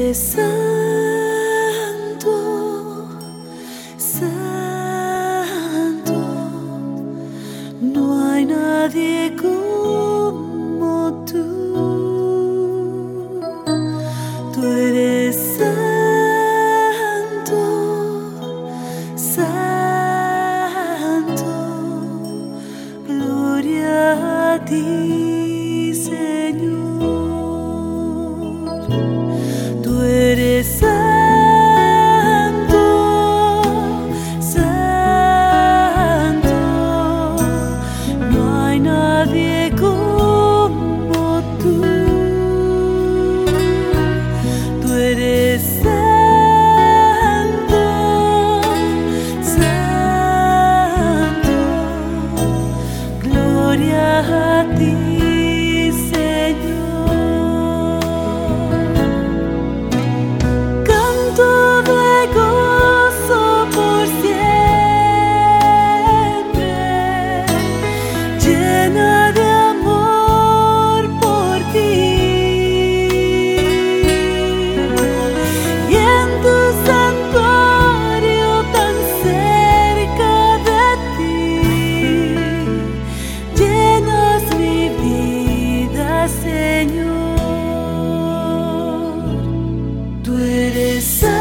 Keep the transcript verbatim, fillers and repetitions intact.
eres santo, santo, no hay nadie como tú. Tú eres santo, santo, gloria a ti, Señor. Tú eres santo, santo, no hay nadie como tú. Tú eres santo, santo, gloria a ti, Señor. Canto de gozo por siempre, llena de amor por ti. Y en tu santuario tan cerca de ti, llenas mi vida, Señor. Tú eres santo,